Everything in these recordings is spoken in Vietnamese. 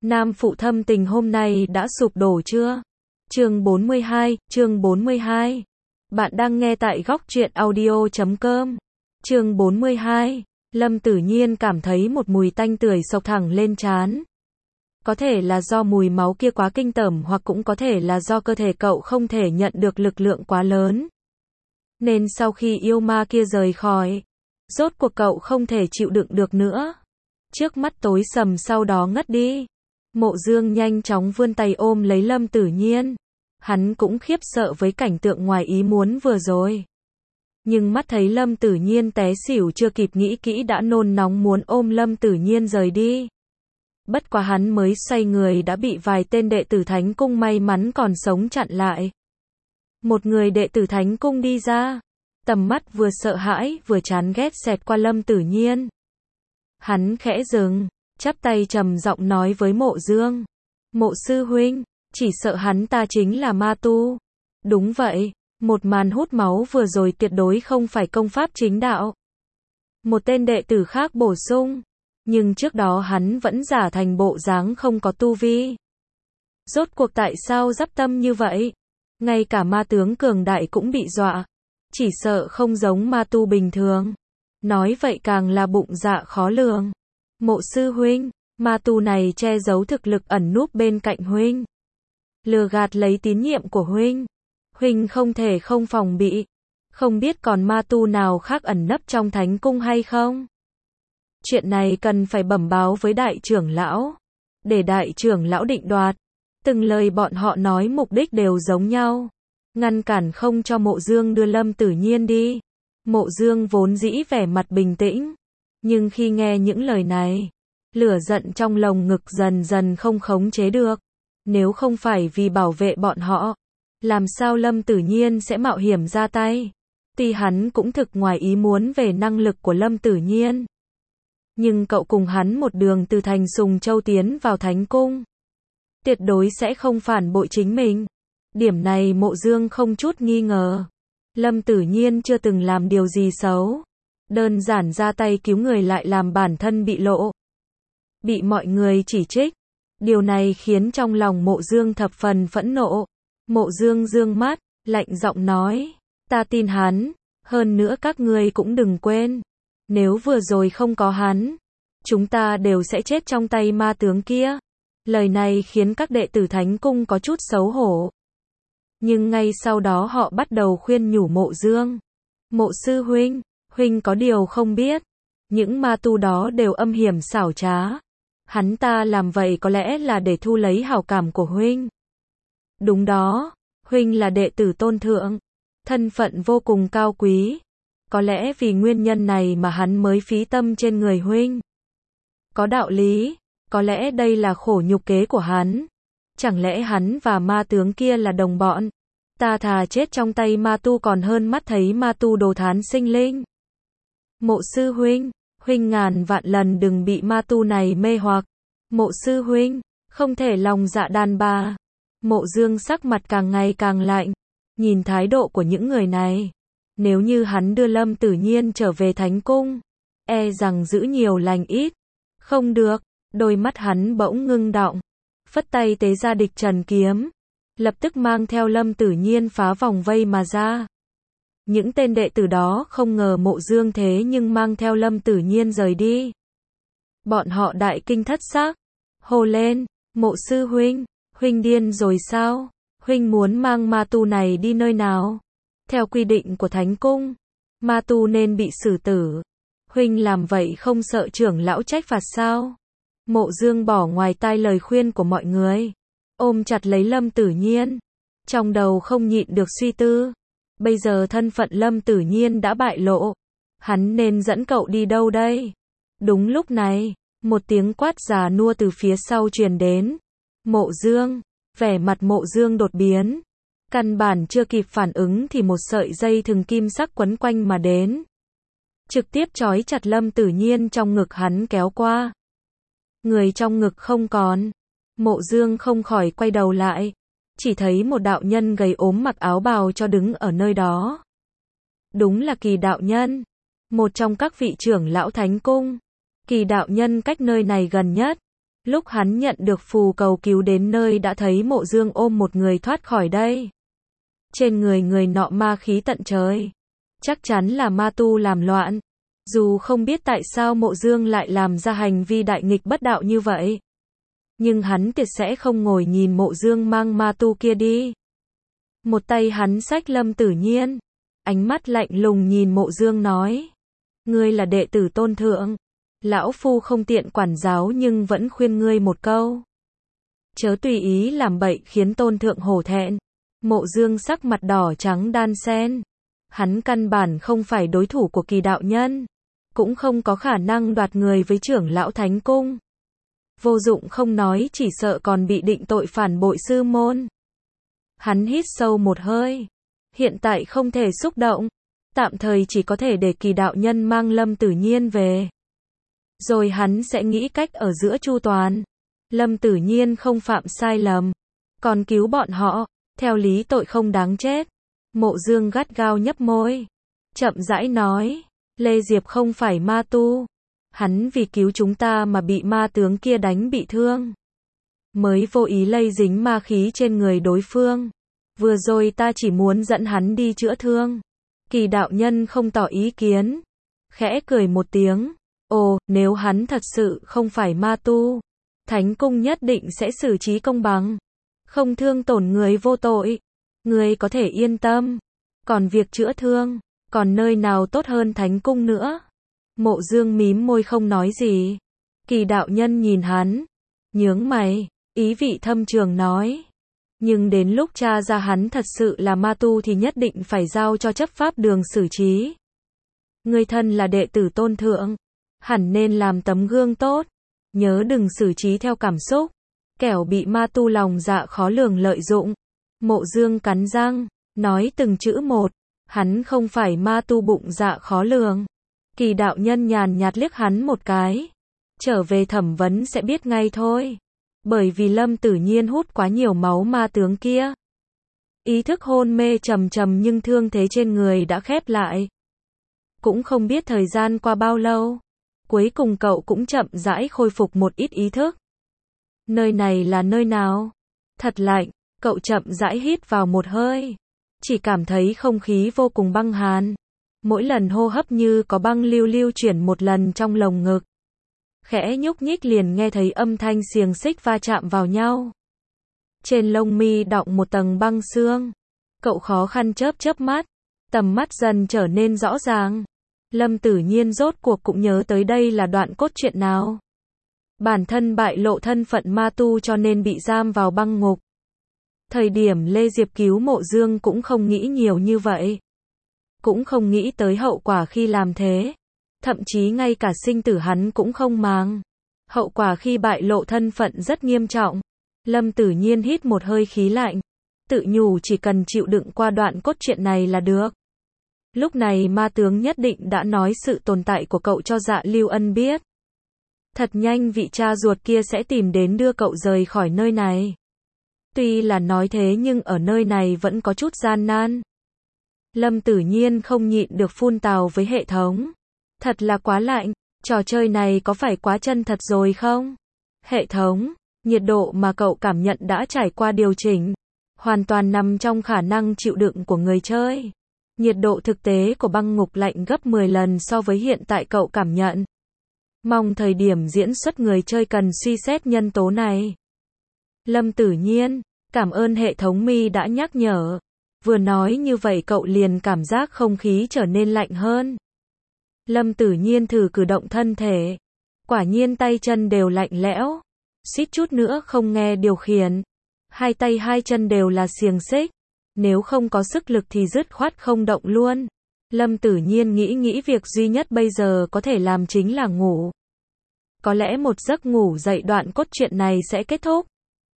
Nam phụ thâm tình hôm nay đã sụp đổ chưa? Chương 42. Bạn đang nghe tại góc truyện audio.com. Chương 42. Lâm Tử Nhiên cảm thấy một mùi tanh tưởi xộc thẳng lên trán. Có thể là do mùi máu kia quá kinh tởm, hoặc cũng có thể là do cơ thể cậu không thể nhận được lực lượng quá lớn. Nên sau khi yêu ma kia rời khỏi, rốt cuộc cậu không thể chịu đựng được nữa. Trước mắt tối sầm, sau đó ngất đi. Mộ Dương nhanh chóng vươn tay ôm lấy Lâm Tử Nhiên. Hắn cũng khiếp sợ với cảnh tượng ngoài ý muốn vừa rồi. Nhưng mắt thấy Lâm Tử Nhiên té xỉu, chưa kịp nghĩ kỹ đã nôn nóng muốn ôm Lâm Tử Nhiên rời đi. Bất quá hắn mới xoay người đã bị vài tên đệ tử Thánh Cung may mắn còn sống chặn lại. Một người đệ tử Thánh Cung đi ra, tầm mắt vừa sợ hãi vừa chán ghét xẹt qua Lâm Tử Nhiên. Hắn khẽ dừng, chắp tay trầm giọng nói với Mộ Dương. Mộ sư huynh, chỉ sợ hắn ta chính là ma tu. Đúng vậy, một màn hút máu vừa rồi tuyệt đối không phải công pháp chính đạo. Một tên đệ tử khác bổ sung. Nhưng trước đó hắn vẫn giả thành bộ dáng không có tu vi. Rốt cuộc tại sao dắp tâm như vậy? Ngay cả ma tướng cường đại cũng bị dọa. Chỉ sợ không giống ma tu bình thường. Nói vậy càng là bụng dạ khó lường. Mộ sư huynh, ma tu này che giấu thực lực ẩn núp bên cạnh huynh. Lừa gạt lấy tín nhiệm của huynh. Huynh không thể không phòng bị. Không biết còn ma tu nào khác ẩn nấp trong Thánh Cung hay không? Chuyện này cần phải bẩm báo với đại trưởng lão. Để đại trưởng lão định đoạt. Từng lời bọn họ nói mục đích đều giống nhau. Ngăn cản không cho Mộ Dương đưa Lâm Tử Nhiên đi. Mộ Dương vốn dĩ vẻ mặt bình tĩnh. Nhưng khi nghe những lời này, lửa giận trong lồng ngực dần dần không khống chế được. Nếu không phải vì bảo vệ bọn họ, làm sao Lâm Tử Nhiên sẽ mạo hiểm ra tay? Tuy hắn cũng thực ngoài ý muốn về năng lực của Lâm Tử Nhiên. Nhưng cậu cùng hắn một đường từ thành Sùng Châu tiến vào Thánh Cung. Tuyệt đối sẽ không phản bội chính mình. Điểm này Mộ Dương không chút nghi ngờ. Lâm Tử Nhiên chưa từng làm điều gì xấu. Đơn giản ra tay cứu người lại làm bản thân bị lộ. Bị mọi người chỉ trích. Điều này khiến trong lòng Mộ Dương thập phần phẫn nộ. Mộ Dương dương mắt, lạnh giọng nói. Ta tin hắn. Hơn nữa các ngươi cũng đừng quên. Nếu vừa rồi không có hắn, chúng ta đều sẽ chết trong tay ma tướng kia. Lời này khiến các đệ tử Thánh Cung có chút xấu hổ. Nhưng ngay sau đó họ bắt đầu khuyên nhủ Mộ Dương. Mộ sư huynh, huynh có điều không biết. Những ma tu đó đều âm hiểm xảo trá. Hắn ta làm vậy có lẽ là để thu lấy hảo cảm của huynh. Đúng đó, huynh là đệ tử tôn thượng. Thân phận vô cùng cao quý. Có lẽ vì nguyên nhân này mà hắn mới phí tâm trên người huynh. Có đạo lý, có lẽ đây là khổ nhục kế của hắn. Chẳng lẽ hắn và ma tướng kia là đồng bọn? Ta thà chết trong tay ma tu còn hơn mắt thấy ma tu đồ thán sinh linh. Mộ sư huynh, huynh ngàn vạn lần đừng bị ma tu này mê hoặc. Mộ sư huynh, không thể lòng dạ đàn bà. Mộ Dương sắc mặt càng ngày càng lạnh. Nhìn thái độ của những người này, nếu như hắn đưa Lâm Tử Nhiên trở về Thánh Cung, e rằng giữ nhiều lành ít. Không được, đôi mắt hắn bỗng ngưng đọng, phất tay tế ra địch trần kiếm, lập tức mang theo Lâm Tử Nhiên phá vòng vây mà ra. Những tên đệ tử đó không ngờ Mộ Dương thế nhưng mang theo Lâm Tử Nhiên rời đi. Bọn họ đại kinh thất sắc, hô lên, Mộ sư huynh, huynh điên rồi sao? Huynh muốn mang ma tu này đi nơi nào? Theo quy định của Thánh Cung, ma tu nên bị xử tử. Huynh làm vậy không sợ trưởng lão trách phạt sao? Mộ Dương bỏ ngoài tai lời khuyên của mọi người, ôm chặt lấy Lâm Tử Nhiên. Trong đầu không nhịn được suy tư. Bây giờ thân phận Lâm Tử Nhiên đã bại lộ. Hắn nên dẫn cậu đi đâu đây? Đúng lúc này, một tiếng quát già nua từ phía sau truyền đến. Mộ Dương. Vẻ mặt Mộ Dương đột biến. Căn bản chưa kịp phản ứng thì một sợi dây thừng kim sắc quấn quanh mà đến. Trực tiếp trói chặt Lâm Tử Nhiên trong ngực hắn kéo qua. Người trong ngực không còn. Mộ Dương không khỏi quay đầu lại. Chỉ thấy một đạo nhân gầy ốm mặc áo bào cho đứng ở nơi đó. Đúng là Kỳ đạo nhân. Một trong các vị trưởng lão Thánh Cung. Kỳ đạo nhân cách nơi này gần nhất. Lúc hắn nhận được phù cầu cứu đến nơi đã thấy Mộ Dương ôm một người thoát khỏi đây. Trên người người nọ ma khí tận trời. Chắc chắn là ma tu làm loạn. Dù không biết tại sao Mộ Dương lại làm ra hành vi đại nghịch bất đạo như vậy. Nhưng hắn tuyệt sẽ không ngồi nhìn Mộ Dương mang ma tu kia đi. Một tay hắn xách Lâm Tử Nhiên. Ánh mắt lạnh lùng nhìn Mộ Dương nói. Ngươi là đệ tử tôn thượng. Lão Phu không tiện quản giáo nhưng vẫn khuyên ngươi một câu. Chớ tùy ý làm bậy khiến tôn thượng hổ thẹn. Mộ Dương sắc mặt đỏ trắng đan xen. Hắn căn bản không phải đối thủ của Kỳ đạo nhân. Cũng không có khả năng đoạt người với trưởng lão Thánh Cung. Vô dụng không nói chỉ sợ còn bị định tội phản bội sư môn. Hắn hít sâu một hơi. Hiện tại không thể xúc động. Tạm thời chỉ có thể để Kỳ đạo nhân mang Lâm Tử Nhiên về. Rồi hắn sẽ nghĩ cách ở giữa chu toàn. Lâm Tử Nhiên không phạm sai lầm. Còn cứu bọn họ. Theo lý tội không đáng chết. Mộ Dương gắt gao nhấp môi. Chậm rãi nói. Lê Diệp không phải ma tu. Hắn vì cứu chúng ta mà bị ma tướng kia đánh bị thương. Mới vô ý lây dính ma khí trên người đối phương. Vừa rồi ta chỉ muốn dẫn hắn đi chữa thương. Kỳ đạo nhân không tỏ ý kiến. Khẽ cười một tiếng. Ồ, nếu hắn thật sự không phải ma tu. Thánh Cung nhất định sẽ xử trí công bằng. Không thương tổn người vô tội. Người có thể yên tâm. Còn việc chữa thương. Còn nơi nào tốt hơn Thánh Cung nữa. Mộ Dương mím môi không nói gì. Kỳ đạo nhân nhìn hắn. Nhướng mày. Ý vị thâm trường nói. Nhưng đến lúc tra ra hắn thật sự là ma tu thì nhất định phải giao cho chấp pháp đường xử trí. Người thân là đệ tử tôn thượng. Hẳn nên làm tấm gương tốt. Nhớ đừng xử trí theo cảm xúc. Kẻo bị ma tu lòng dạ khó lường lợi dụng. Mộ Dương cắn răng. Nói từng chữ một. Hắn không phải ma tu bụng dạ khó lường. Kỳ đạo nhân nhàn nhạt liếc hắn một cái. Trở về thẩm vấn sẽ biết ngay thôi. Bởi vì Lâm Tử Nhiên hút quá nhiều máu ma tướng kia. Ý thức hôn mê trầm trầm nhưng thương thế trên người đã khép lại. Cũng không biết thời gian qua bao lâu. Cuối cùng cậu cũng chậm rãi khôi phục một ít ý thức. Nơi này là nơi nào? Thật lạnh, cậu chậm rãi hít vào một hơi. Chỉ cảm thấy không khí vô cùng băng hàn. Mỗi lần hô hấp như có băng lưu lưu chuyển một lần trong lồng ngực. Khẽ nhúc nhích liền nghe thấy âm thanh xiềng xích va chạm vào nhau. Trên lông mi đọng một tầng băng xương. Cậu khó khăn chớp chớp mắt. Tầm mắt dần trở nên rõ ràng. Lâm Tử Nhiên rốt cuộc cũng nhớ tới đây là đoạn cốt truyện nào. Bản thân bại lộ thân phận ma tu cho nên bị giam vào băng ngục. Thời điểm Lê Diệp cứu Mộ Dương cũng không nghĩ nhiều như vậy. Cũng không nghĩ tới hậu quả khi làm thế. Thậm chí ngay cả sinh tử hắn cũng không màng. Hậu quả khi bại lộ thân phận rất nghiêm trọng. Lâm Tử Nhiên hít một hơi khí lạnh. Tự nhủ chỉ cần chịu đựng qua đoạn cốt truyện này là được. Lúc này ma tướng nhất định đã nói sự tồn tại của cậu cho Dạ Lưu Ân biết. Thật nhanh vị cha ruột kia sẽ tìm đến đưa cậu rời khỏi nơi này. Tuy là nói thế nhưng ở nơi này vẫn có chút gian nan. Lâm Tử Nhiên không nhịn được phun tào với hệ thống. Thật là quá lạnh, trò chơi này có phải quá chân thật rồi không? Hệ thống, nhiệt độ mà cậu cảm nhận đã trải qua điều chỉnh. Hoàn toàn nằm trong khả năng chịu đựng của người chơi. Nhiệt độ thực tế của băng ngục lạnh gấp 10 lần so với hiện tại cậu cảm nhận. Mong thời điểm diễn xuất người chơi cần suy xét nhân tố này. Lâm Tử Nhiên, cảm ơn hệ thống Mi đã nhắc nhở. Vừa nói như vậy cậu liền cảm giác không khí trở nên lạnh hơn. Lâm Tử Nhiên thử cử động thân thể. Quả nhiên tay chân đều lạnh lẽo. Suýt chút nữa không nghe điều khiển. Hai tay hai chân đều là xiềng xích. Nếu không có sức lực thì dứt khoát không động luôn. Lâm Tử Nhiên nghĩ việc duy nhất bây giờ có thể làm chính là ngủ. Có lẽ một giấc ngủ dậy đoạn cốt truyện này sẽ kết thúc.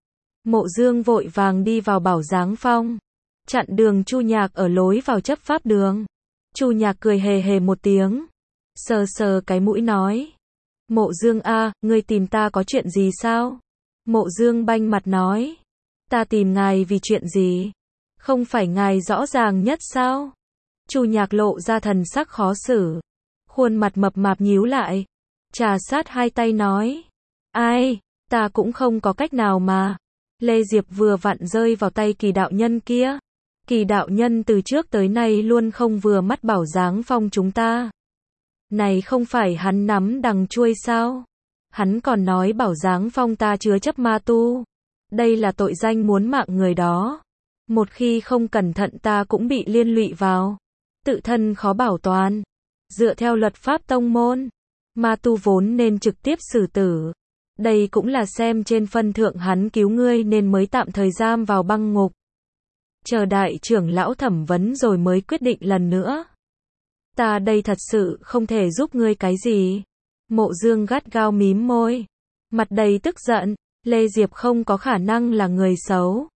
Mộ Dương vội vàng đi vào Bảo Giáng Phong. Chặn đường Chu Nhạc ở lối vào chấp pháp đường. Chu Nhạc cười hề hề một tiếng. Sờ sờ cái mũi nói. Mộ Dương a, ngươi tìm ta có chuyện gì sao? Mộ Dương banh mặt nói. Ta tìm ngài vì chuyện gì? Không phải ngài rõ ràng nhất sao? Chu Nhạc lộ ra thần sắc khó xử. Khuôn mặt mập mạp nhíu lại. Trà sát hai tay nói. Ai? Ta cũng không có cách nào mà. Lê Diệp vừa vặn rơi vào tay Kỳ đạo nhân kia. Kỳ đạo nhân từ trước tới nay luôn không vừa mắt Bảo Giáng Phong chúng ta. Này không phải hắn nắm đằng chuôi sao? Hắn còn nói Bảo Giáng Phong ta chứa chấp ma tu. Đây là tội danh muốn mạng người đó. Một khi không cẩn thận ta cũng bị liên lụy vào. Tự thân khó bảo toàn. Dựa theo luật pháp tông môn, ma tu vốn nên trực tiếp xử tử. Đây cũng là xem trên phân thượng hắn cứu ngươi nên mới tạm thời giam vào băng ngục. Chờ đại trưởng lão thẩm vấn rồi mới quyết định lần nữa. Ta đây thật sự không thể giúp ngươi cái gì. Mộ Dương gắt gao mím môi. Mặt đầy tức giận. Lê Diệp không có khả năng là người xấu.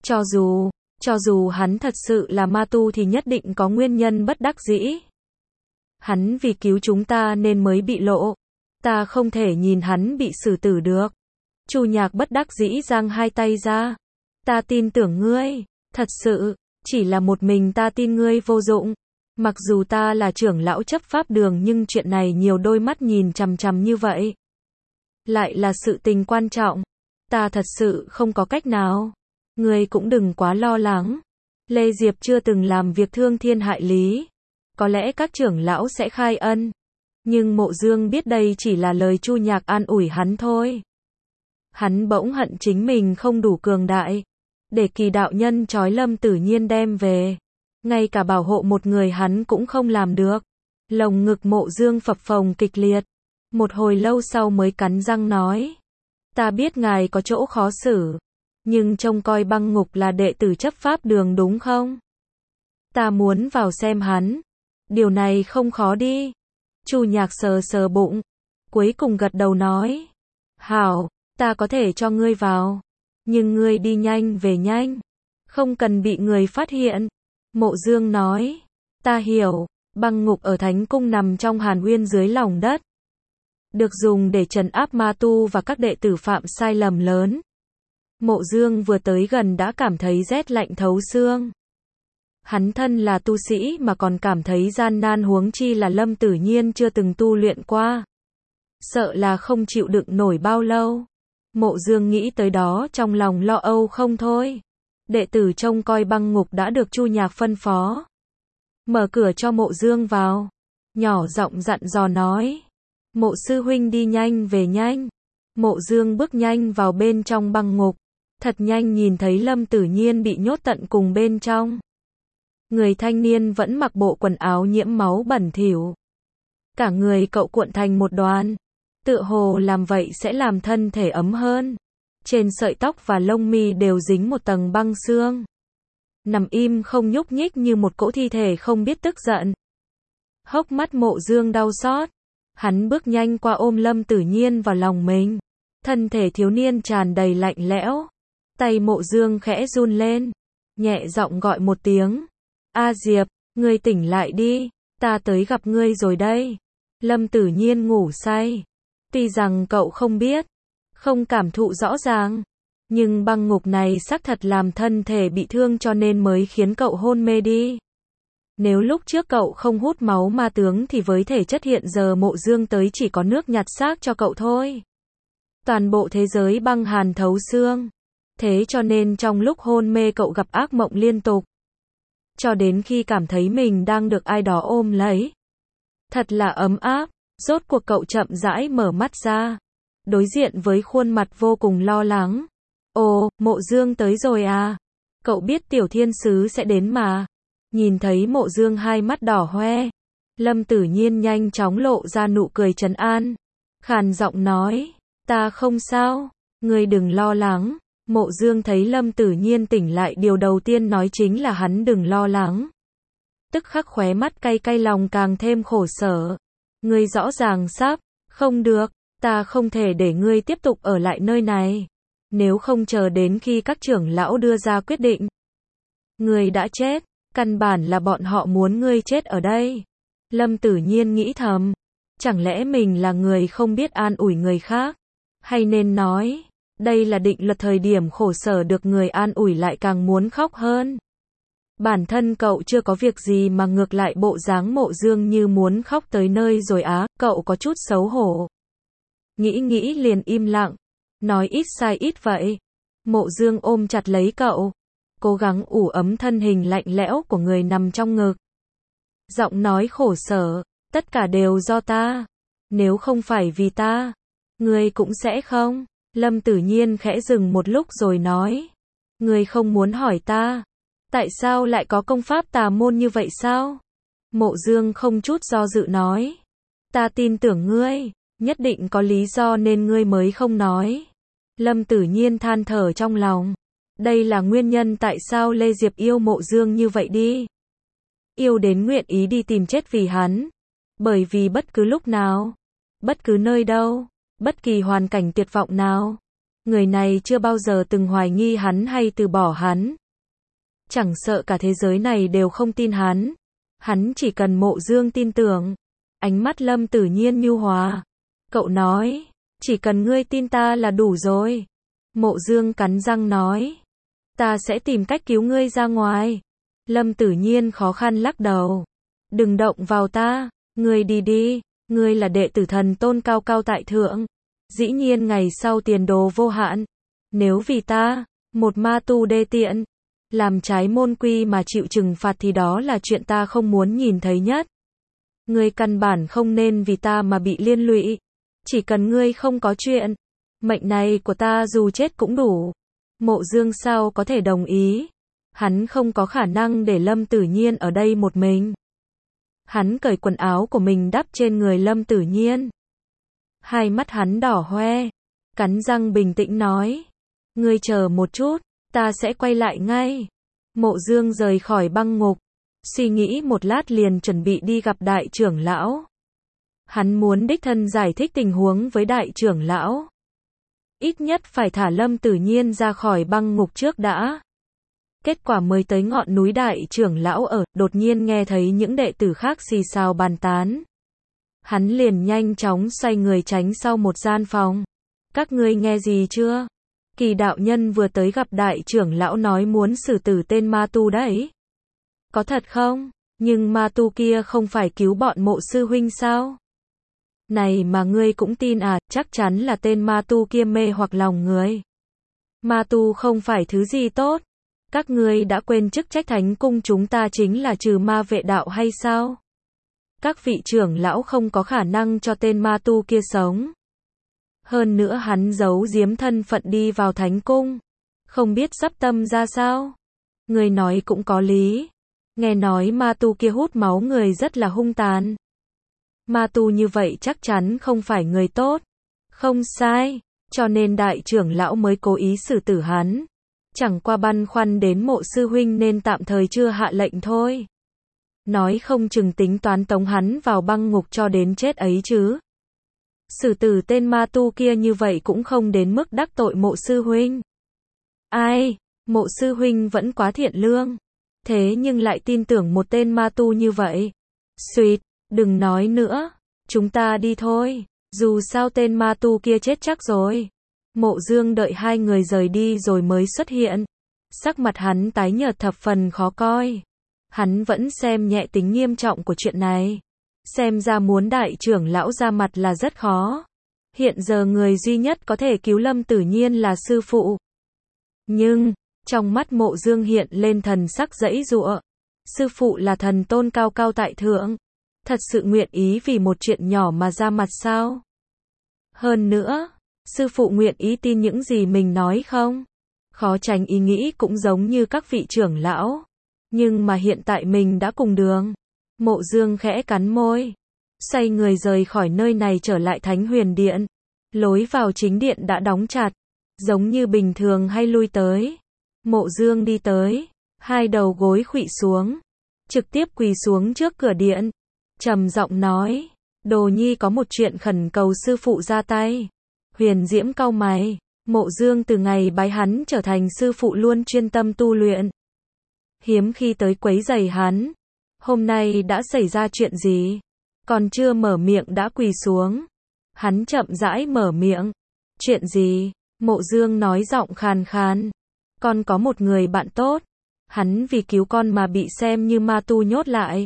Cho dù hắn thật sự là ma tu thì nhất định có nguyên nhân bất đắc dĩ. Hắn vì cứu chúng ta nên mới bị lộ. Ta không thể nhìn hắn bị xử tử được. Chu Nhạc bất đắc dĩ giang hai tay ra. Ta tin tưởng ngươi. Thật sự, chỉ là một mình ta tin ngươi vô dụng. Mặc dù ta là trưởng lão chấp pháp đường nhưng chuyện này nhiều đôi mắt nhìn chằm chằm như vậy. Lại là sự tình quan trọng. Ta thật sự không có cách nào. Ngươi cũng đừng quá lo lắng. Lê Diệp chưa từng làm việc thương thiên hại lý. Có lẽ các trưởng lão sẽ khai ân. Nhưng Mộ Dương biết đây chỉ là lời Chu Nhạc an ủi hắn thôi. Hắn bỗng hận chính mình không đủ cường đại. Để Kỳ đạo nhân trói Lâm Tử Nhiên đem về. Ngay cả bảo hộ một người hắn cũng không làm được. Lồng ngực Mộ Dương phập phồng kịch liệt. Một hồi lâu sau mới cắn răng nói. Ta biết ngài có chỗ khó xử. Nhưng trông coi băng ngục là đệ tử chấp pháp đường đúng không? Ta muốn vào xem hắn. Điều này không khó đi. Chu Nhạc sờ sờ bụng. Cuối cùng gật đầu nói. Hảo, ta có thể cho ngươi vào. Nhưng ngươi đi nhanh về nhanh. Không cần bị người phát hiện. Mộ Dương nói. Ta hiểu, băng ngục ở Thánh Cung nằm trong Hàn Uyên dưới lòng đất. Được dùng để trấn áp ma tu và các đệ tử phạm sai lầm lớn. Mộ Dương vừa tới gần đã cảm thấy rét lạnh thấu xương. Hắn thân là tu sĩ mà còn cảm thấy gian nan huống chi là Lâm Tử Nhiên chưa từng tu luyện qua. Sợ là không chịu đựng nổi bao lâu. Mộ Dương nghĩ tới đó trong lòng lo âu không thôi. Đệ tử trông coi băng ngục đã được Chu Nhạc phân phó. Mở cửa cho Mộ Dương vào. Nhỏ giọng dặn dò nói. Mộ sư huynh đi nhanh về nhanh. Mộ Dương bước nhanh vào bên trong băng ngục. Thật nhanh nhìn thấy Lâm Tử Nhiên bị nhốt tận cùng bên trong. Người thanh niên vẫn mặc bộ quần áo nhiễm máu bẩn thỉu. Cả người cậu cuộn thành một đoàn. Tựa hồ làm vậy sẽ làm thân thể ấm hơn. Trên sợi tóc và lông mi đều dính một tầng băng xương. Nằm im không nhúc nhích như một cỗ thi thể không biết tức giận. Hốc mắt Mộ Dương đau xót. Hắn bước nhanh qua ôm Lâm Tử Nhiên vào lòng mình. Thân thể thiếu niên tràn đầy lạnh lẽo. Tay Mộ Dương khẽ run lên. Nhẹ giọng gọi một tiếng. A Diệp, ngươi tỉnh lại đi. Ta tới gặp ngươi rồi đây. Lâm Tử Nhiên ngủ say. Tuy rằng cậu không biết, không cảm thụ rõ ràng, nhưng băng ngục này xác thật làm thân thể bị thương cho nên mới khiến cậu hôn mê đi. Nếu lúc trước cậu không hút máu ma tướng thì với thể chất hiện giờ Mộ Dương tới chỉ có nước nhặt xác cho cậu thôi. Toàn bộ thế giới băng hàn thấu xương. Thế cho nên trong lúc hôn mê cậu gặp ác mộng liên tục. Cho đến khi cảm thấy mình đang được ai đó ôm lấy. Thật là ấm áp. Rốt cuộc cậu chậm rãi mở mắt ra. Đối diện với khuôn mặt vô cùng lo lắng. Ồ, Mộ Dương tới rồi à? Cậu biết Tiểu Thiên Sứ sẽ đến mà. Nhìn thấy Mộ Dương hai mắt đỏ hoe. Lâm Tử Nhiên nhanh chóng lộ ra nụ cười trấn an. Khàn giọng nói. Ta không sao. Ngươi đừng lo lắng. Mộ Dương thấy Lâm Tử Nhiên tỉnh lại điều đầu tiên nói chính là hắn đừng lo lắng. Tức khắc khóe mắt cay cay lòng càng thêm khổ sở. Ngươi rõ ràng sắp, không được, ta không thể để ngươi tiếp tục ở lại nơi này. Nếu không chờ đến khi các trưởng lão đưa ra quyết định. Ngươi đã chết, căn bản là bọn họ muốn ngươi chết ở đây. Lâm Tử Nhiên nghĩ thầm, chẳng lẽ mình là người không biết an ủi người khác? Hay nên nói, đây là định luật thời điểm khổ sở được người an ủi lại càng muốn khóc hơn. Bản thân cậu chưa có việc gì mà ngược lại bộ dáng Mộ Dương như muốn khóc tới nơi rồi á, cậu có chút xấu hổ. Nghĩ nghĩ liền im lặng. Nói ít sai ít vậy. Mộ Dương ôm chặt lấy cậu, cố gắng ủ ấm thân hình lạnh lẽo của người nằm trong ngực. Giọng nói khổ sở, tất cả đều do ta. Nếu không phải vì ta, ngươi cũng sẽ không. Lâm Tử Nhiên khẽ dừng một lúc rồi nói. Ngươi không muốn hỏi ta, tại sao lại có công pháp tà môn như vậy sao? Mộ Dương không chút do dự nói. Ta tin tưởng ngươi, nhất định có lý do nên ngươi mới không nói. Lâm Tử Nhiên than thở trong lòng. Đây là nguyên nhân tại sao Lê Diệp yêu Mộ Dương như vậy đi. Yêu đến nguyện ý đi tìm chết vì hắn. Bởi vì bất cứ lúc nào, bất cứ nơi đâu, bất kỳ hoàn cảnh tuyệt vọng nào, người này chưa bao giờ từng hoài nghi hắn hay từ bỏ hắn. Chẳng sợ cả thế giới này đều không tin hắn. Hắn chỉ cần Mộ Dương tin tưởng. Ánh mắt Lâm Tử Nhiên nhu hòa. Cậu nói, chỉ cần ngươi tin ta là đủ rồi. Mộ Dương cắn răng nói. Ta sẽ tìm cách cứu ngươi ra ngoài. Lâm Tử Nhiên khó khăn lắc đầu. Đừng động vào ta, ngươi đi đi, ngươi là đệ tử thần tôn cao cao tại thượng. Dĩ nhiên ngày sau tiền đồ vô hạn. Nếu vì ta, một ma tu đê tiện, làm trái môn quy mà chịu trừng phạt thì đó là chuyện ta không muốn nhìn thấy nhất. Ngươi căn bản không nên vì ta mà bị liên lụy. Chỉ cần ngươi không có chuyện, mệnh này của ta dù chết cũng đủ. Mộ Dương sao có thể đồng ý. Hắn không có khả năng để Lâm Tử Nhiên ở đây một mình. Hắn cởi quần áo của mình đắp trên người Lâm Tử Nhiên. Hai mắt hắn đỏ hoe, cắn răng bình tĩnh nói. Ngươi chờ một chút, ta sẽ quay lại ngay. Mộ Dương rời khỏi băng ngục, suy nghĩ một lát liền chuẩn bị đi gặp đại trưởng lão. Hắn muốn đích thân giải thích tình huống với đại trưởng lão. Ít nhất phải thả Lâm Tử Nhiên ra khỏi băng ngục trước đã. Kết quả mới tới ngọn núi đại trưởng lão ở, đột nhiên nghe thấy những đệ tử khác xì xào bàn tán. Hắn liền nhanh chóng xoay người tránh sau một gian phòng. Các ngươi nghe gì chưa? Kỳ đạo nhân vừa tới gặp đại trưởng lão nói muốn xử tử tên ma tu đấy. Có thật không? Nhưng ma tu kia không phải cứu bọn Mộ sư huynh sao? Này mà ngươi cũng tin à? Chắc chắn là tên ma tu kia mê hoặc lòng người. Ma tu không phải thứ gì tốt. Các ngươi đã quên chức trách thánh cung chúng ta chính là trừ ma vệ đạo hay sao? Các vị trưởng lão không có khả năng cho tên ma tu kia sống. Hơn nữa hắn giấu giếm thân phận đi vào thánh cung. Không biết sắp tâm ra sao? Người nói cũng có lý. Nghe nói ma tu kia hút máu người rất là hung tàn. Ma tu như vậy chắc chắn không phải người tốt. Không sai, cho nên đại trưởng lão mới cố ý xử tử hắn. Chẳng qua băn khoăn đến Mộ sư huynh nên tạm thời chưa hạ lệnh thôi. Nói không chừng tính toán tống hắn vào băng ngục cho đến chết ấy chứ. Xử tử tên ma tu kia như vậy cũng không đến mức đắc tội Mộ sư huynh. Ai, Mộ sư huynh vẫn quá thiện lương. Thế nhưng lại tin tưởng một tên ma tu như vậy. Xuyệt, đừng nói nữa. Chúng ta đi thôi. Dù sao tên ma tu kia chết chắc rồi. Mộ Dương đợi hai người rời đi rồi mới xuất hiện. Sắc mặt hắn tái nhợt thập phần khó coi. Hắn vẫn xem nhẹ tính nghiêm trọng của chuyện này. Xem ra muốn đại trưởng lão ra mặt là rất khó. Hiện giờ người duy nhất có thể cứu Lâm Tử Nhiên là sư phụ. Nhưng, trong mắt Mộ Dương hiện lên thần sắc giãy giụa. Sư phụ là thần tôn cao cao tại thượng. Thật sự nguyện ý vì một chuyện nhỏ mà ra mặt sao? Hơn nữa, sư phụ nguyện ý tin những gì mình nói không? Khó tránh ý nghĩ cũng giống như các vị trưởng lão. Nhưng mà hiện tại mình đã cùng đường. Mộ Dương khẽ cắn môi. Xoay người rời khỏi nơi này trở lại Thánh Huyền Điện. Lối vào chính điện đã đóng chặt. Giống như bình thường hay lui tới. Mộ Dương đi tới. Hai đầu gối khuỵu xuống. Trực tiếp quỳ xuống trước cửa điện. Trầm giọng nói. Đồ nhi có một chuyện khẩn cầu sư phụ ra tay. Huyền Diễm cau mày. Mộ Dương từ ngày bái hắn trở thành sư phụ luôn chuyên tâm tu luyện. Hiếm khi tới quấy rầy hắn. Hôm nay đã xảy ra chuyện gì? Còn chưa mở miệng đã quỳ xuống. Hắn chậm rãi mở miệng. Chuyện gì? Mộ Dương nói giọng khàn khàn. Con có một người bạn tốt. Hắn vì cứu con mà bị xem như ma tu nhốt lại.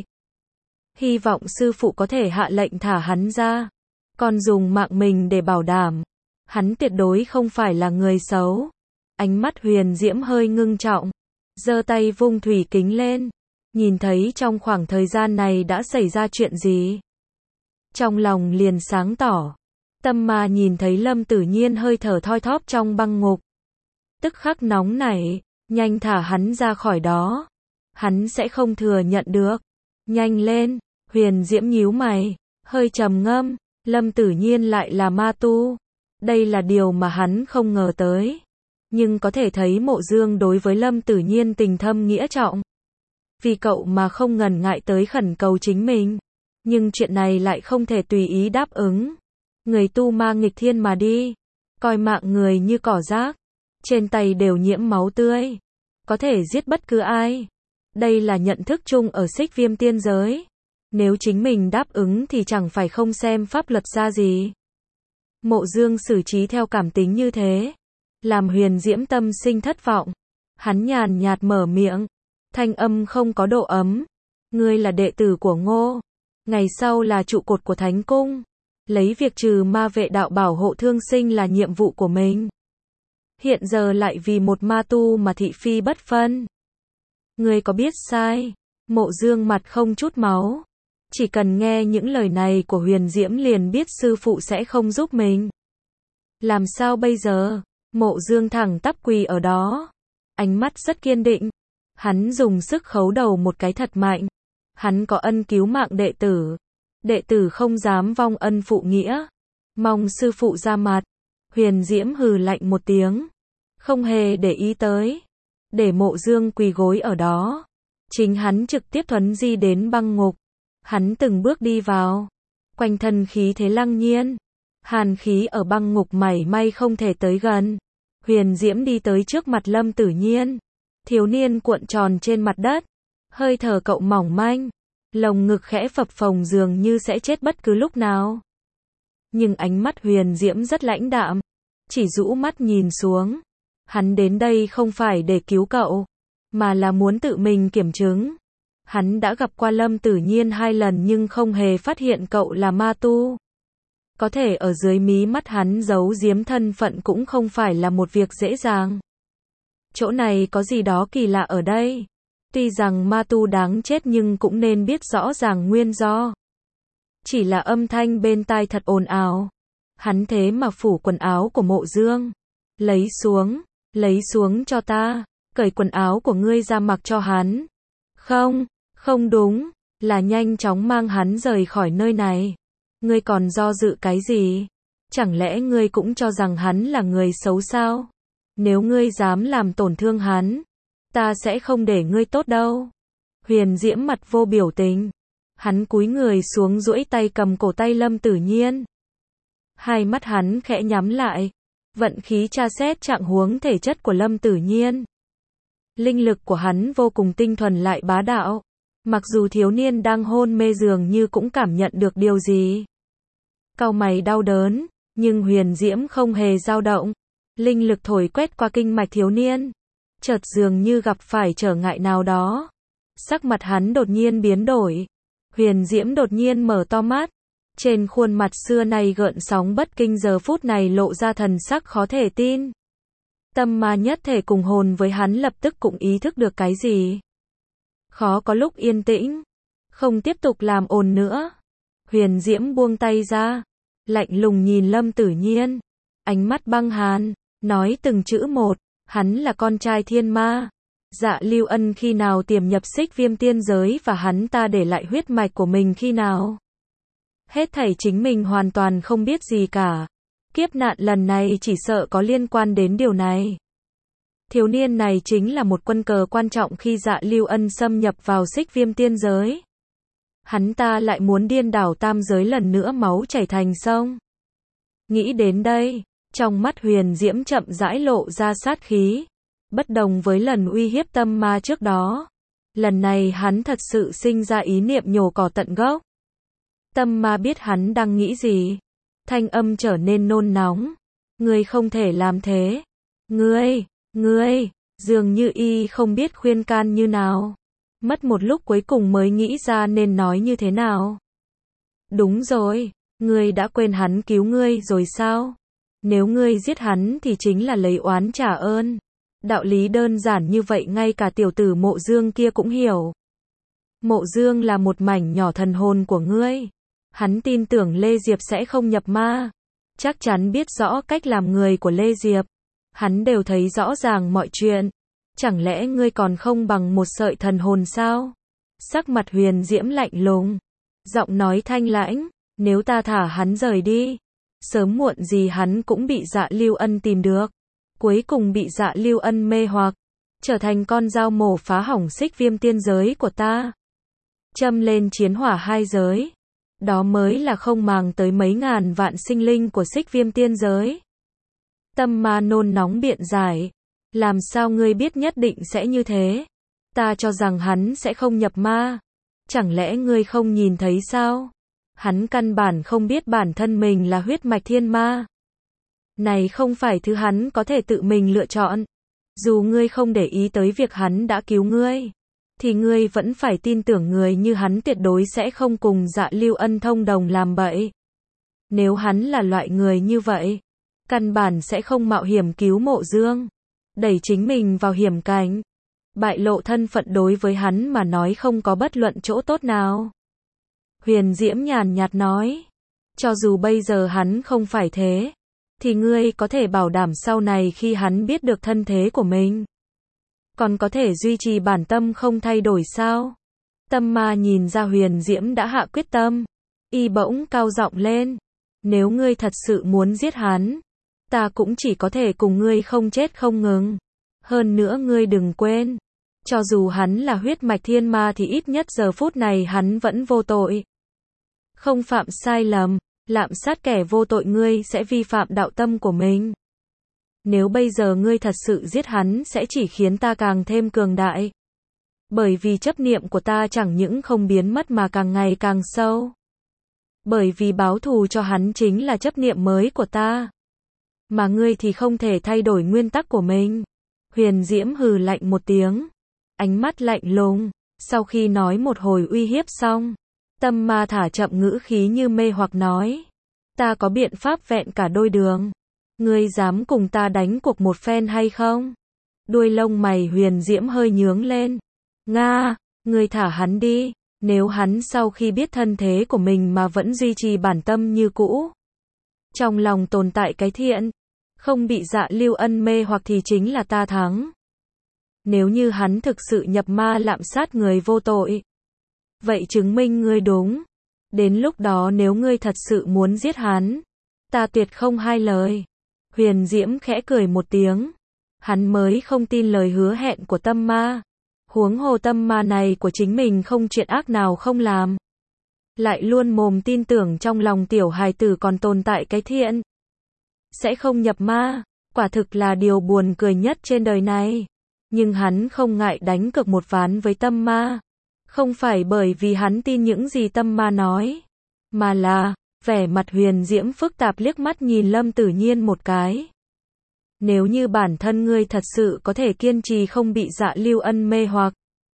Hy vọng sư phụ có thể hạ lệnh thả hắn ra. Con dùng mạng mình để bảo đảm. Hắn tuyệt đối không phải là người xấu. Ánh mắt Huyền Diễm hơi ngưng trọng, giơ tay vung thủy kính lên, nhìn thấy trong khoảng thời gian này đã xảy ra chuyện gì. Trong lòng liền sáng tỏ. Tâm Ma nhìn thấy Lâm Tử Nhiên hơi thở thoi thóp trong băng ngục, tức khắc nóng nảy, nhanh thả hắn ra khỏi đó. Hắn sẽ không thừa nhận được. Nhanh lên. Huyền Diễm nhíu mày, hơi trầm ngâm, Lâm Tử Nhiên lại là ma tu. Đây là điều mà hắn không ngờ tới. Nhưng có thể thấy Mộ Dương đối với Lâm Tử Nhiên tình thâm nghĩa trọng. Vì cậu mà không ngần ngại tới khẩn cầu chính mình. Nhưng chuyện này lại không thể tùy ý đáp ứng. Người tu ma nghịch thiên mà đi. Coi mạng người như cỏ rác. Trên tay đều nhiễm máu tươi. Có thể giết bất cứ ai. Đây là nhận thức chung ở Xích Viêm tiên giới. Nếu chính mình đáp ứng thì chẳng phải không xem pháp luật ra gì. Mộ Dương xử trí theo cảm tính như thế, làm Huyền Diễm tâm sinh thất vọng. Hắn nhàn nhạt mở miệng, thanh âm không có độ ấm. Ngươi là đệ tử của Ngô, ngày sau là trụ cột của Thánh Cung. Lấy việc trừ ma vệ đạo bảo hộ thương sinh là nhiệm vụ của mình. Hiện giờ lại vì một ma tu mà thị phi bất phân. Ngươi có biết sai? Mộ Dương mặt không chút máu. Chỉ cần nghe những lời này của Huyền Diễm liền biết sư phụ sẽ không giúp mình. Làm sao bây giờ? Mộ Dương thẳng tắp quỳ ở đó. Ánh mắt rất kiên định. Hắn dùng sức khấu đầu một cái thật mạnh. Hắn có ân cứu mạng đệ tử. Đệ tử không dám vong ân phụ nghĩa. Mong sư phụ ra mặt. Huyền Diễm hừ lạnh một tiếng. Không hề để ý tới. Để Mộ Dương quỳ gối ở đó. Chính hắn trực tiếp thuấn di đến băng ngục. Hắn từng bước đi vào. Quanh thân khí thế lăng nhiên. Hàn khí ở băng ngục mảy may không thể tới gần. Huyền Diễm đi tới trước mặt Lâm Tử Nhiên. Thiếu niên cuộn tròn trên mặt đất. Hơi thở cậu mỏng manh. Lồng ngực khẽ phập phồng dường như sẽ chết bất cứ lúc nào. Nhưng ánh mắt Huyền Diễm rất lãnh đạm. Chỉ rũ mắt nhìn xuống. Hắn đến đây không phải để cứu cậu, mà là muốn tự mình kiểm chứng. Hắn đã gặp qua Lâm Tử Nhiên 2 lần nhưng không hề phát hiện cậu là ma tu. Có thể ở dưới mí mắt hắn giấu giếm thân phận cũng không phải là một việc dễ dàng. Chỗ này có gì đó kỳ lạ ở đây. Tuy rằng ma tu đáng chết nhưng cũng nên biết rõ ràng nguyên do. Chỉ là âm thanh bên tai thật ồn ào. Hắn thế mà phủ quần áo của Mộ Dương. Lấy xuống cho ta. Cởi quần áo của ngươi ra mặc cho hắn. Không đúng, là nhanh chóng mang hắn rời khỏi nơi này. Ngươi còn do dự cái gì? Chẳng lẽ ngươi cũng cho rằng hắn là người xấu sao? Nếu ngươi dám làm tổn thương hắn, ta sẽ không để ngươi tốt đâu. Huyền Diễm mặt vô biểu tình. Hắn cúi người xuống duỗi tay cầm cổ tay Lâm Tử Nhiên. Hai mắt hắn khẽ nhắm lại. Vận khí tra xét trạng huống thể chất của Lâm Tử Nhiên. Linh lực của hắn vô cùng tinh thuần lại bá đạo. Mặc dù thiếu niên đang hôn mê dường như cũng cảm nhận được điều gì. Cau mày đau đớn, nhưng Huyền Diễm không hề dao động. Linh lực thổi quét qua kinh mạch thiếu niên. Chợt dường như gặp phải trở ngại nào đó. Sắc mặt hắn đột nhiên biến đổi. Huyền Diễm đột nhiên mở to mắt. Trên khuôn mặt xưa này gợn sóng bất kinh giờ phút này lộ ra thần sắc khó thể tin. Tâm Ma nhất thể cùng hồn với hắn lập tức cũng ý thức được cái gì. Khó có lúc yên tĩnh. Không tiếp tục làm ồn nữa. Huyền Diễm buông tay ra. Lạnh lùng nhìn Lâm Tử Nhiên. Ánh mắt băng hàn. Nói từng chữ một. Hắn là con trai thiên ma. Dạ Lưu Ân khi nào tiềm nhập Xích Viêm tiên giới và hắn ta để lại huyết mạch của mình khi nào. Hết thảy chính mình hoàn toàn không biết gì cả. Kiếp nạn lần này chỉ sợ có liên quan đến điều này. Thiếu niên này chính là một quân cờ quan trọng khi Dạ Lưu Ân xâm nhập vào Xích Viêm tiên giới. Hắn ta lại muốn điên đảo tam giới lần nữa máu chảy thành sông. Nghĩ đến đây, trong mắt Huyền Diễm chậm rãi lộ ra sát khí. Bất đồng với lần uy hiếp Tâm Ma trước đó. Lần này hắn thật sự sinh ra ý niệm nhổ cỏ tận gốc. Tâm Ma biết hắn đang nghĩ gì. Thanh âm trở nên nôn nóng. Ngươi không thể làm thế. Ngươi, dường như y không biết khuyên can như nào. Mất một lúc cuối cùng mới nghĩ ra nên nói như thế nào. Đúng rồi, ngươi đã quên hắn cứu ngươi rồi sao? Nếu ngươi giết hắn thì chính là lấy oán trả ơn. Đạo lý đơn giản như vậy ngay cả tiểu tử Mộ Dương kia cũng hiểu. Mộ Dương là một mảnh nhỏ thần hồn của ngươi. Hắn tin tưởng Lê Diệp sẽ không nhập ma. Chắc chắn biết rõ cách làm người của Lê Diệp. Hắn đều thấy rõ ràng mọi chuyện. Chẳng lẽ ngươi còn không bằng một sợi thần hồn sao? Sắc mặt Huyền Diễm lạnh lùng. Giọng nói thanh lãnh. Nếu ta thả hắn rời đi, sớm muộn gì hắn cũng bị Dạ Lưu Ân tìm được. Cuối cùng bị Dạ Lưu Ân mê hoặc. Trở thành con dao mổ phá hỏng Xích Viêm tiên giới của ta. Châm lên chiến hỏa hai giới. Đó mới là không màng tới mấy ngàn vạn sinh linh của Xích Viêm tiên giới. Tâm Ma nôn nóng biện giải. Làm sao ngươi biết nhất định sẽ như thế? Ta cho rằng hắn sẽ không nhập ma. Chẳng lẽ ngươi không nhìn thấy sao? Hắn căn bản không biết bản thân mình là huyết mạch thiên ma. Này không phải thứ hắn có thể tự mình lựa chọn. Dù ngươi không để ý tới việc hắn đã cứu ngươi, thì ngươi vẫn phải tin tưởng người như hắn tuyệt đối sẽ không cùng Dạ Lưu Ân thông đồng làm bậy. Nếu hắn là loại người như vậy, căn bản sẽ không mạo hiểm cứu Mộ Dương, đẩy chính mình vào hiểm cảnh. Bại lộ thân phận đối với hắn mà nói không có bất luận chỗ tốt nào. Huyền Diễm nhàn nhạt nói, cho dù bây giờ hắn không phải thế, thì ngươi có thể bảo đảm sau này khi hắn biết được thân thế của mình, còn có thể duy trì bản tâm không thay đổi sao? Tâm Ma nhìn ra Huyền Diễm đã hạ quyết tâm, y bỗng cao giọng lên, nếu ngươi thật sự muốn giết hắn, ta cũng chỉ có thể cùng ngươi không chết không ngừng. Hơn nữa ngươi đừng quên, cho dù hắn là huyết mạch thiên ma thì ít nhất giờ phút này hắn vẫn vô tội. Không phạm sai lầm, lạm sát kẻ vô tội ngươi sẽ vi phạm đạo tâm của mình. Nếu bây giờ ngươi thật sự giết hắn sẽ chỉ khiến ta càng thêm cường đại. Bởi vì chấp niệm của ta chẳng những không biến mất mà càng ngày càng sâu. Bởi vì báo thù cho hắn chính là chấp niệm mới của ta. Mà ngươi thì không thể thay đổi nguyên tắc của mình. Huyền Diễm hừ lạnh một tiếng. Ánh mắt lạnh lùng. Sau khi nói một hồi uy hiếp xong, Tâm Ma thả chậm ngữ khí như mê hoặc nói. Ta có biện pháp vẹn cả đôi đường. Ngươi dám cùng ta đánh cuộc một phen hay không? Đuôi lông mày Huyền Diễm hơi nhướng lên. Nga, ngươi thả hắn đi. Nếu hắn sau khi biết thân thế của mình mà vẫn duy trì bản tâm như cũ, trong lòng tồn tại cái thiện, không bị Dạ Lưu Ân mê hoặc thì chính là ta thắng. Nếu như hắn thực sự nhập ma lạm sát người vô tội, vậy chứng minh ngươi đúng. Đến lúc đó nếu ngươi thật sự muốn giết hắn, ta tuyệt không hai lời. Huyền Diễm khẽ cười một tiếng. Hắn mới không tin lời hứa hẹn của Tâm Ma. Huống hồ Tâm Ma này của chính mình không chuyện ác nào không làm. Lại luôn mồm tin tưởng trong lòng tiểu hài tử còn tồn tại cái thiện. Sẽ không nhập ma, quả thực là điều buồn cười nhất trên đời này. Nhưng hắn không ngại đánh cược một ván với Tâm Ma. Không phải bởi vì hắn tin những gì Tâm Ma nói, mà là, vẻ mặt Huyền Diễm phức tạp liếc mắt nhìn Lâm Tử Nhiên một cái. Nếu như bản thân ngươi thật sự có thể kiên trì không bị Dạ Lưu Ân mê hoặc,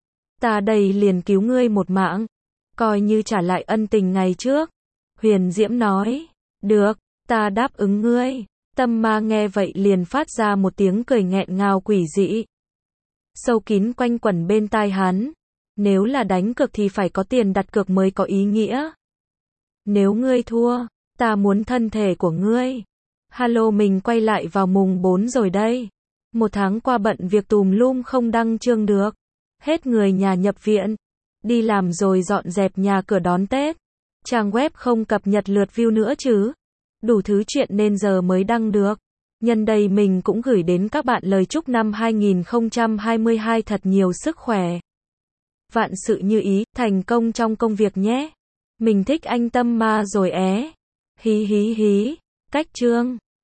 ta đây liền cứu ngươi một mạng, coi như trả lại ân tình ngày trước. Huyền Diễm nói, được, ta đáp ứng ngươi. Tâm Ma nghe vậy liền phát ra một tiếng cười nghẹn ngào quỷ dị, sâu kín quanh quẩn bên tai hắn. Nếu là đánh cược thì phải có tiền đặt cược mới có ý nghĩa. Nếu ngươi thua, ta muốn thân thể của ngươi. Halo, mình quay lại vào mùng 4 rồi đây. Một tháng qua bận việc tùm lum không đăng chương được. Hết người nhà nhập viện. Đi làm rồi dọn dẹp nhà cửa đón Tết. Trang web không cập nhật lượt view nữa chứ. Đủ thứ chuyện nên giờ mới đăng được. Nhân đây mình cũng gửi đến các bạn lời chúc năm 2022 thật nhiều sức khỏe. Vạn sự như ý, thành công trong công việc nhé. Mình thích anh Tâm Ma rồi é. Hí hí hí. Cách chương.